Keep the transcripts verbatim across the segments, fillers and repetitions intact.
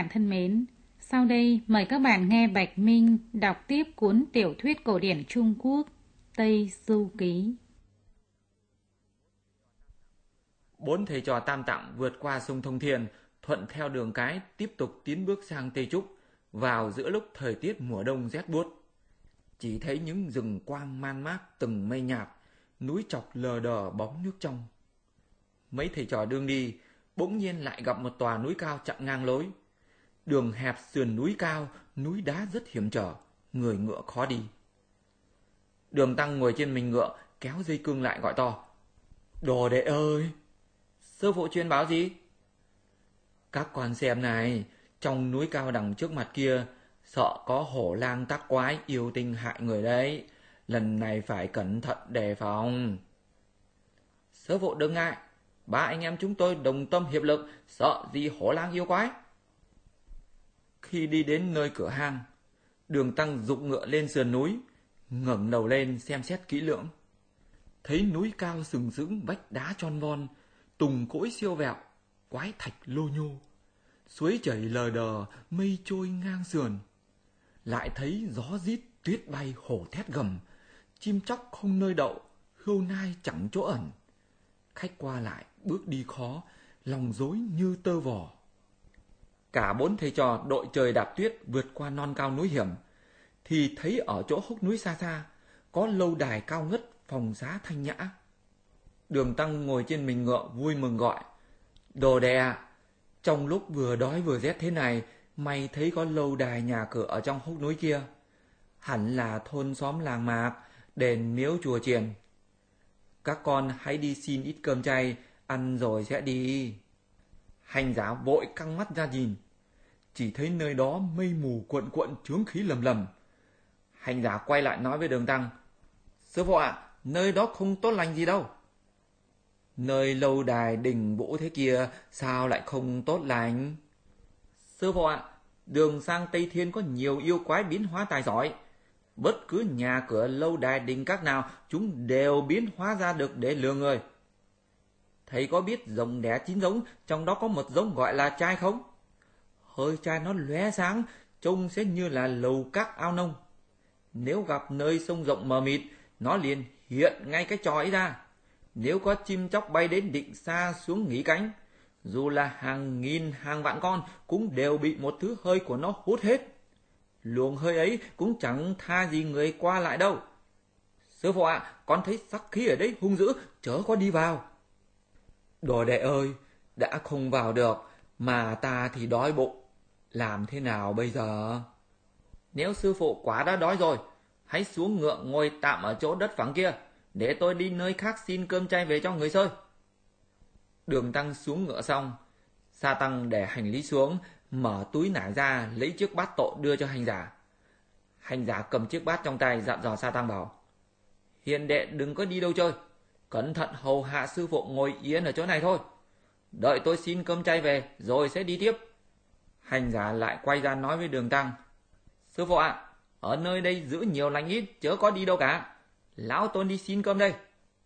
thân mến, sau đây mời các bạn nghe Bạch Minh đọc tiếp cuốn tiểu thuyết cổ điển Trung Quốc Tây Du Ký. Bốn thầy trò Tam Tạng vượt qua sông Thông Thiên, thuận theo đường cái tiếp tục tiến bước sang Tây Trúc, vào giữa lúc thời tiết mùa đông rét buốt. Chỉ thấy những rừng quang man mác từng mây nhạt, núi chọc lờ đờ bóng nước trong. Mấy thầy trò đương đi, bỗng nhiên lại gặp một tòa núi cao chặn ngang lối. Đường hẹp sườn núi cao, núi đá rất hiểm trở, người ngựa khó đi. Đường Tăng ngồi trên mình ngựa, kéo dây cương lại gọi to: "Đồ đệ ơi!" "Sư phụ truyền báo gì?" "Các con xem này, trong núi cao đằng trước mặt kia, sợ có hổ lang tắc quái yêu tinh hại người đấy. Lần này phải cẩn thận đề phòng." "Sư phụ đừng ngại, ba anh em chúng tôi đồng tâm hiệp lực, sợ gì hổ lang yêu quái." Khi đi đến nơi cửa hang, Đường Tăng giục ngựa lên sườn núi, ngẩng đầu lên xem xét kỹ lưỡng. Thấy núi cao sừng sững, vách đá tròn von, tùng cỗi siêu vẹo, quái thạch lô nhô, suối chảy lờ đờ, mây trôi ngang sườn. Lại thấy gió rít, tuyết bay, hổ thét gầm, chim chóc không nơi đậu, hươu nai chẳng chỗ ẩn. Khách qua lại bước đi khó, lòng rối như tơ vò. Cả bốn thầy trò đội trời đạp tuyết vượt qua non cao núi hiểm, thì thấy ở chỗ hốc núi xa xa có lâu đài cao ngất, phòng giá thanh nhã. Đường Tăng ngồi trên mình ngựa vui mừng gọi: "Đồ đệ ạ, trong lúc vừa đói vừa rét thế này, mày thấy có lâu đài nhà cửa ở trong hốc núi kia. Hẳn là thôn xóm làng mạc, đền miếu chùa chiền. Các con hãy đi xin ít cơm chay, ăn rồi sẽ đi." Hành giả vội căng mắt ra nhìn, chỉ thấy nơi đó mây mù cuộn cuộn, chướng khí lầm lầm. Hành giả quay lại nói với Đường Tăng: "Sư phụ ạ, à, nơi đó không tốt lành gì đâu." "Nơi lâu đài đình vũ thế kia, sao lại không tốt lành?" "Sư phụ ạ, à, đường sang Tây Thiên có nhiều yêu quái biến hóa tài giỏi. Bất cứ nhà cửa lâu đài đình các nào, chúng đều biến hóa ra được để lừa người. Thầy có biết rồng đẻ chín giống, trong đó có một giống gọi là trai không? Hơi trai nó lóe sáng, trông sẽ như là lầu các ao nông. Nếu gặp nơi sông rộng mờ mịt, nó liền hiện ngay cái trò ấy ra. Nếu có chim chóc bay đến định xa xuống nghỉ cánh, dù là hàng nghìn hàng vạn con cũng đều bị một thứ hơi của nó hút hết. Luồng hơi ấy cũng chẳng tha gì người qua lại đâu. Sư phụ ạ, à, con thấy sắc khí ở đấy hung dữ, chớ có đi vào." "Đồ đệ ơi, đã không vào được, mà ta thì đói bụng, làm thế nào bây giờ?" "Nếu sư phụ quá đã đói rồi, hãy xuống ngựa ngồi tạm ở chỗ đất phẳng kia, để tôi đi nơi khác xin cơm chay về cho người sơi." Đường Tăng xuống ngựa xong, Sa Tăng để hành lý xuống, mở túi nải ra lấy chiếc bát tội đưa cho hành giả. Hành giả cầm chiếc bát trong tay dặn dò Sa Tăng bảo: "Hiền đệ đừng có đi đâu chơi, cẩn thận hầu hạ sư phụ ngồi yên ở chỗ này thôi. Đợi tôi xin cơm chay về rồi sẽ đi tiếp." Hành giả lại quay ra nói với Đường Tăng: "Sư phụ ạ, à, ở nơi đây giữ nhiều lành ít, chớ có đi đâu cả. Lão Tôn đi xin cơm đây."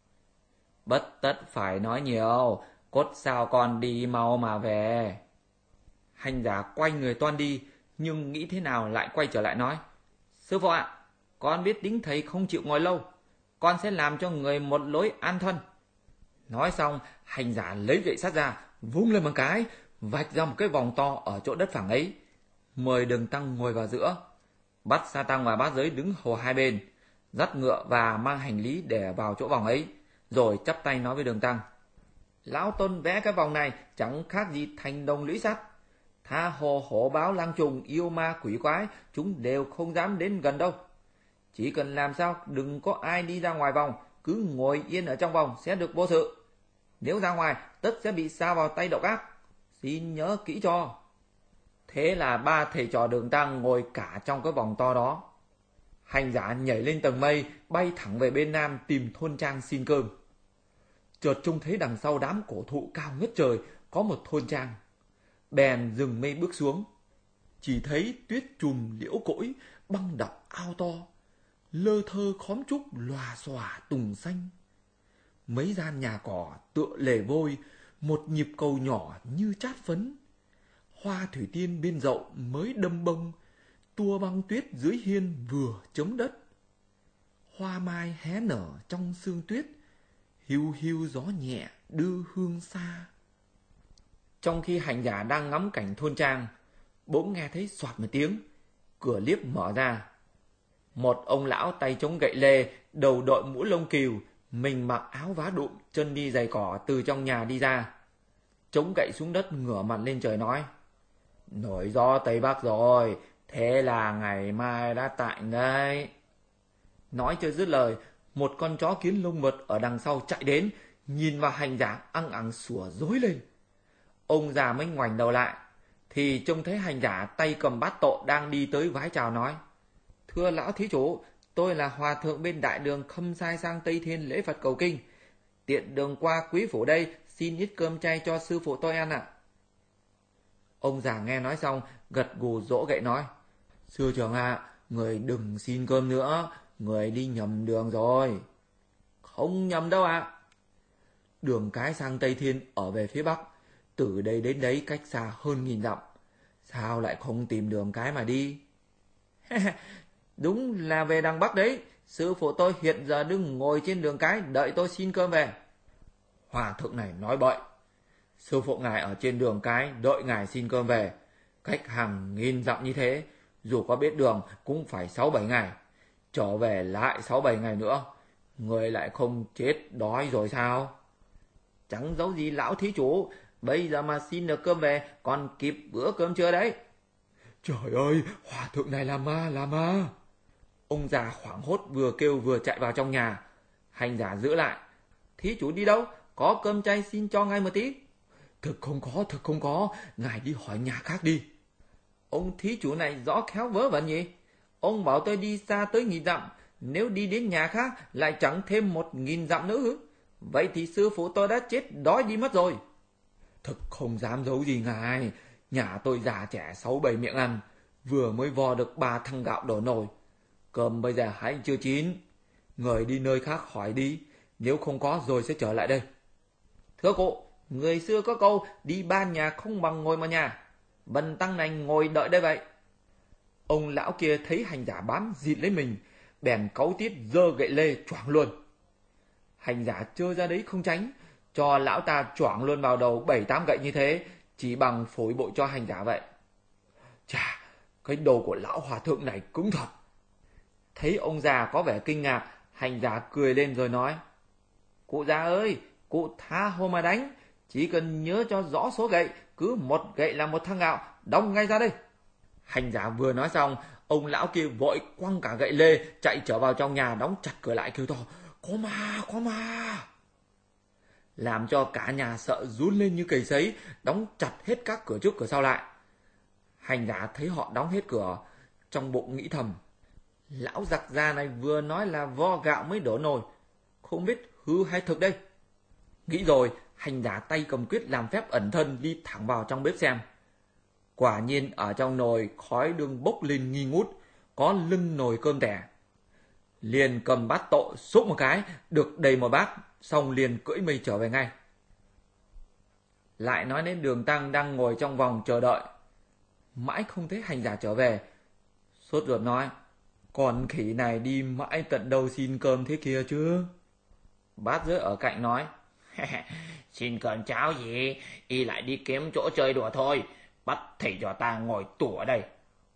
"Bất tất phải nói nhiều, cốt sao con đi mau mà về." Hành giả quay người toan đi, nhưng nghĩ thế nào lại quay trở lại nói: "Sư phụ ạ, à, con biết tính thầy không chịu ngồi lâu, con sẽ làm cho người một lối an thân." Nói xong, hành giả lấy gậy sắt ra, vung lên một cái, vạch ra một cái vòng to ở chỗ đất phẳng ấy, mời Đường Tăng ngồi vào giữa, bắt Sa Tăng và Bát Giới đứng hầu hai bên, dắt ngựa và mang hành lý để vào chỗ vòng ấy, rồi chắp tay nói với Đường Tăng: "Lão Tôn vẽ cái vòng này chẳng khác gì thành đồng lũy sắt. Tha hồ hổ báo lang trùng, yêu ma quỷ quái, chúng đều không dám đến gần đâu. Chỉ cần làm sao đừng có ai đi ra ngoài vòng, cứ ngồi yên ở trong vòng sẽ được vô sự. Nếu ra ngoài, tất sẽ bị sa vào tay độc ác. Xin nhớ kỹ cho." Thế là ba thầy trò Đường Tăng ngồi cả trong cái vòng to đó. Hành giả nhảy lên tầng mây, bay thẳng về bên nam tìm thôn trang xin cơm. Chợt trông thấy đằng sau đám cổ thụ cao ngất trời có một thôn trang, bèn dừng mây bước xuống. Chỉ thấy tuyết trùm liễu cỗi, băng đọng ao to, lơ thơ khóm trúc lòa xòa tùng xanh. Mấy gian nhà cỏ tựa lề vôi, một nhịp cầu nhỏ như chát phấn. Hoa thủy tiên bên dậu mới đâm bông, tua băng tuyết dưới hiên vừa chống đất. Hoa mai hé nở trong sương tuyết, hiu hiu gió nhẹ đưa hương xa. Trong khi hành giả đang ngắm cảnh thôn trang, bỗng nghe thấy xoạt một tiếng, cửa liếp mở ra. Một ông lão tay chống gậy lê, đầu đội mũ lông cừu, mình mặc áo vá đụm, chân đi giày cỏ từ trong nhà đi ra. Chống gậy xuống đất, ngửa mặt lên trời nói: "Nổi gió Tây Bắc rồi, thế là ngày mai đã tạnh đấy." Nói chưa dứt lời, một con chó kiến lông mượt ở đằng sau chạy đến, nhìn vào hành giả ăng ẳng sủa rối lên. Ông già mới ngoảnh đầu lại, thì trông thấy hành giả tay cầm bát tộ đang đi tới vái chào nói: "Thưa lão thí chủ, tôi là hòa thượng bên đại đường Khâm Sai sang Tây Thiên lễ Phật cầu kinh. Tiện đường qua quý phủ đây, xin ít cơm chay cho sư phụ tôi ăn ạ." Ông già nghe nói xong, gật gù dỗ gậy nói: "Sư trưởng ạ, à, người đừng xin cơm nữa, người đi nhầm đường rồi." "Không nhầm đâu ạ." À. "Đường cái sang Tây Thiên ở về phía Bắc, từ đây đến đấy cách xa hơn nghìn dặm. Sao lại không tìm đường cái mà đi?" "Đúng là về đằng Bắc đấy, sư phụ tôi hiện giờ đứng ngồi trên đường cái đợi tôi xin cơm về." Hòa thượng này nói bậy. Sư phụ ngài ở trên đường cái đợi ngài xin cơm về, cách hàng nghìn dặm như thế, dù có biết đường cũng phải sáu bảy ngày, trở về lại sáu bảy ngày nữa, người lại không chết đói rồi sao? Chẳng giấu gì lão thí chủ, bây giờ mà xin được cơm về còn kịp bữa cơm trưa đấy. Trời ơi, hòa thượng này là ma, là ma. Ông già hoảng hốt vừa kêu vừa chạy vào trong nhà. Hành giả giữ lại: "Thí chủ đi đâu? Có cơm chay xin cho ngay một tí." "Thực không có, thực không có, ngài đi hỏi nhà khác đi." "Ông thí chủ này rõ khéo vớ vẩn nhỉ? Ông bảo tôi đi xa tới nghìn dặm, nếu đi đến nhà khác lại chẳng thêm một nghìn dặm nữa. Vậy thì sư phụ tôi đã chết đói đi mất rồi." "Thực không dám giấu gì ngài, nhà tôi già trẻ sáu bảy miệng ăn, vừa mới vo được ba thăng gạo đổ nồi. Cơm bây giờ hãy chưa chín, người đi nơi khác hỏi đi, nếu không có rồi sẽ trở lại đây." "Thưa cụ, người xưa có câu đi ba nhà không bằng ngồi một nhà, bần tăng này ngồi đợi đây vậy." Ông lão kia thấy hành giả bám dịt lấy mình, bèn cáu tiết giơ gậy lê choảng luôn. Hành giả trơ ra đấy không tránh, cho lão ta choảng luôn vào đầu bảy tám gậy như thế, chỉ bằng phối bội cho hành giả vậy. Chà, cái đầu của lão hòa thượng này cứng thật. Thấy ông già có vẻ kinh ngạc, hành giả cười lên rồi nói: "Cụ già ơi, cụ tha hồ mà đánh, chỉ cần nhớ cho rõ số gậy, cứ một gậy là một thăng gạo, đong ngay ra đây." Hành giả vừa nói xong, ông lão kia vội quăng cả gậy lê, chạy trở vào trong nhà, đóng chặt cửa lại kêu to: "Có ma, có ma!" Làm cho cả nhà sợ run lên như cầy sấy, đóng chặt hết các cửa trước cửa sau lại. Hành giả thấy họ đóng hết cửa, trong bụng nghĩ thầm: lão giặc già này vừa nói là vo gạo mới đổ nồi, không biết hư hay thực đây. Nghĩ rồi, hành giả tay cầm quyết làm phép ẩn thân đi thẳng vào trong bếp xem. Quả nhiên ở trong nồi khói đương bốc lên nghi ngút, có lưng nồi cơm tẻ. Liền cầm bát tộ xúc một cái, được đầy một bát, xong liền cưỡi mây trở về ngay. Lại nói đến Đường Tăng đang ngồi trong vòng chờ đợi, mãi không thấy hành giả trở về, sốt ruột nói: "Con khỉ này đi mãi tận đâu xin cơm thế kia chứ?" Bát giới ở cạnh nói: "Xin cơm cháo gì, y lại đi kiếm chỗ chơi đùa thôi, bắt thầy cho ta ngồi tù ở đây."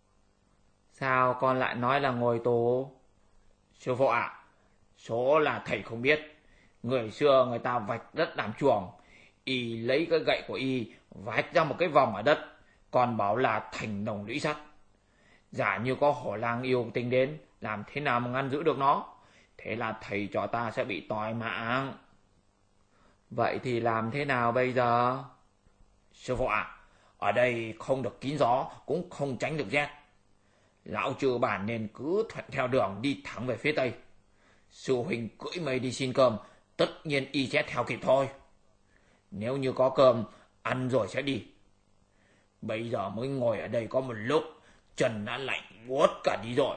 "Sao con lại nói là ngồi tù?" "Sư phụ ạ, à, số là thầy không biết. Người xưa người ta vạch đất làm chuồng, y lấy cái gậy của y vạch ra một cái vòng ở đất, còn bảo là thành đồng lũy sắt. Giả như có hổ lang yêu tinh đến, làm thế nào mà ngăn giữ được nó? Thế là thầy trò ta sẽ bị tỏi mạng." "Vậy thì làm thế nào bây giờ?" "Sư phụ ạ, à, ở đây không được kín gió, cũng không tránh được rét. Lão trừ bản nên cứ thuận theo đường đi thẳng về phía tây. Sư huynh cưỡi mây đi xin cơm, tất nhiên y sẽ theo kịp thôi. Nếu như có cơm, ăn rồi sẽ đi. Bây giờ mới ngồi ở đây có một lúc, chân đã lạnh buốt cả đi rồi."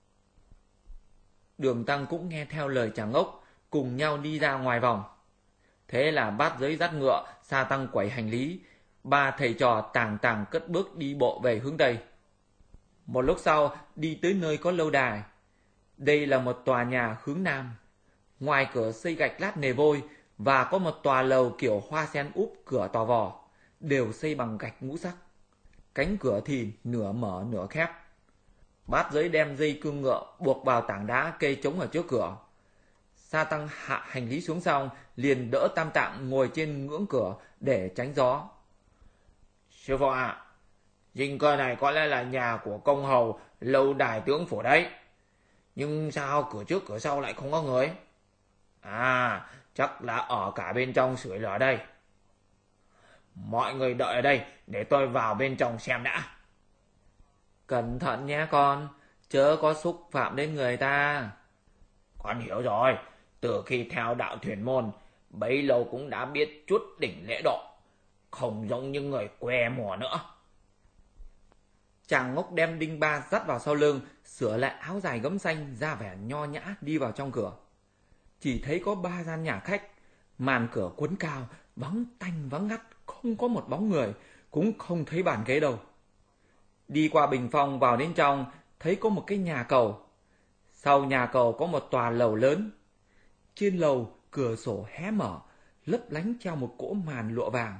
Đường Tăng cũng nghe theo lời chàng ốc, cùng nhau đi ra ngoài vòng. Thế là Bát Giới dắt ngựa, Sa Tăng quẩy hành lý, ba thầy trò tàng tàng cất bước đi bộ về hướng Tây. Một lúc sau, đi tới nơi có lâu đài. Đây là một tòa nhà hướng Nam. Ngoài cửa xây gạch lát nề vôi và có một tòa lầu kiểu hoa sen úp cửa tò vò, đều xây bằng gạch ngũ sắc. Cánh cửa thì nửa mở nửa khép. Bát Giới đem dây cương ngựa buộc vào tảng đá cây trống ở trước cửa. Sa Tăng hạ hành lý xuống xong, liền đỡ Tam Tạng ngồi trên ngưỡng cửa để tránh gió. Sư phụ ạ, à, dinh cơ này có lẽ là nhà của công hầu lâu đài tướng phủ đấy. Nhưng sao cửa trước cửa sau lại không có người? À, chắc là ở cả bên trong sưởi lửa đây. Mọi người đợi ở đây để tôi vào bên trong xem đã. Cẩn thận nhé con, chớ có xúc phạm đến người ta. Con hiểu rồi, từ khi theo đạo thuyền môn, bấy lâu cũng đã biết chút đỉnh lễ độ, không giống như người quê mùa nữa. Chàng ngốc đem đinh ba dắt vào sau lưng, sửa lại áo dài gấm xanh, ra vẻ nho nhã đi vào trong cửa. Chỉ thấy có ba gian nhà khách, màn cửa cuốn cao, vắng tanh vắng ngắt, không có một bóng người, cũng không thấy bàn ghế đâu. Đi qua bình phong vào đến trong, thấy có một cái nhà cầu. Sau nhà cầu có một tòa lầu lớn. Trên lầu cửa sổ hé mở, lấp lánh treo một cỗ màn lụa vàng.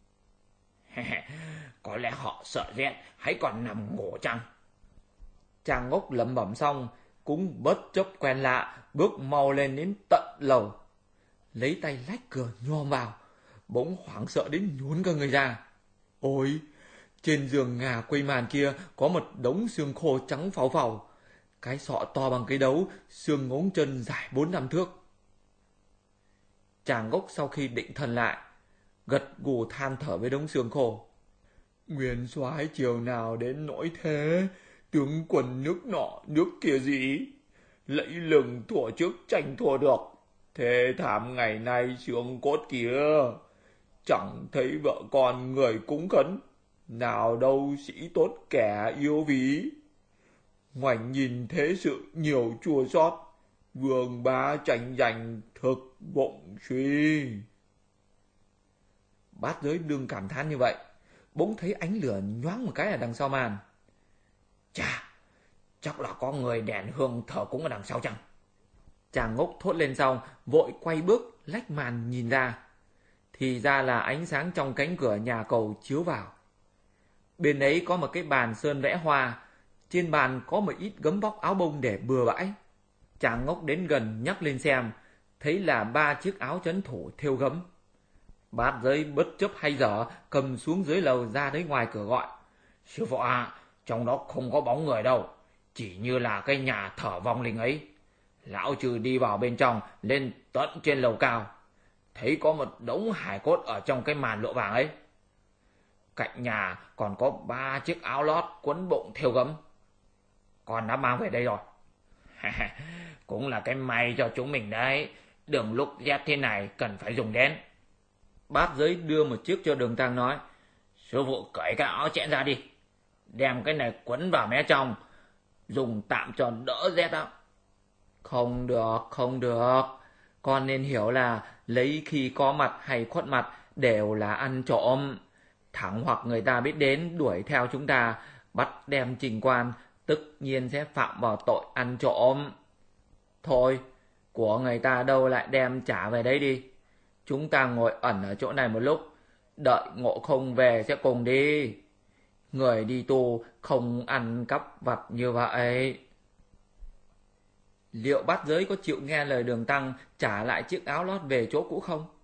Có lẽ họ sợ rét, hãy còn nằm ngủ chăng? Chàng ngốc lẩm bẩm xong, cũng bất chấp quen lạ, bước mau lên đến tận lầu. Lấy tay lách cửa nhòm vào, bỗng hoảng sợ đến nhún cả người ra. Ôi, trên giường ngà quây màn kia có một đống xương khô trắng phau phau, cái sọ to bằng cái đấu, xương ngón chân dài bốn năm thước. Chàng ngốc sau khi định thần lại, gật gù than thở với đống xương khô. Nguyên soái chiều nào đến nỗi thế, tướng quân nước nọ nước kia gì, lẫy lừng thua trước tranh thua được, thế thảm ngày nay xương cốt kia, chẳng thấy vợ con người cúng khấn, nào đâu sĩ tốt kẻ yêu ví. Ngoảnh nhìn thế sự nhiều chua xót, vương bá tranh giành thực bụng suy. Bát Giới đương cảm thán như vậy, bỗng thấy ánh lửa nhoáng một cái ở đằng sau màn. Chà, chắc là có người đèn hương thờ cúng ở đằng sau chăng? Chàng ngốc thốt lên xong, vội quay bước lách màn nhìn ra. Thì ra là ánh sáng trong cánh cửa nhà cầu chiếu vào. Bên ấy có một cái bàn sơn vẽ hoa, trên bàn có một ít gấm vóc áo bông để bừa bãi. Chàng ngốc đến gần nhắc lên xem, thấy là ba chiếc áo trấn thủ thêu gấm. Bát Giới bất chấp hay dở, cầm xuống dưới lầu ra đến ngoài cửa gọi. Sư phụ à, trong đó không có bóng người đâu, chỉ như là cái nhà thờ vong linh ấy. Lão trừ đi vào bên trong, lên tận trên lầu cao, thấy có một đống hài cốt ở trong cái màn lụa vàng ấy. Cạnh nhà còn có ba chiếc áo lót quấn bụng thêu gấm. Con đã mang về đây rồi. Cũng là cái may cho chúng mình đấy, đường lúc rét thế này cần phải dùng đến. Bát Giới đưa một chiếc cho Đường Tăng nói, sư phụ cởi cái áo chẽn ra đi, đem cái này quấn vào mé trong, dùng tạm cho đỡ rét đó. Không được, không được, con nên hiểu là lấy khi có mặt hay khuất mặt đều là ăn trộm. Thẳng hoặc người ta biết đến đuổi theo chúng ta, bắt đem trình quan, tất nhiên sẽ phạm vào tội ăn trộm. Thôi, của người ta đâu lại đem trả về đấy đi. Chúng ta ngồi ẩn ở chỗ này một lúc, đợi Ngộ Không về sẽ cùng đi. Người đi tù không ăn cắp vặt như vậy. Liệu Bát Giới có chịu nghe lời Đường Tăng trả lại chiếc áo lót về chỗ cũ không?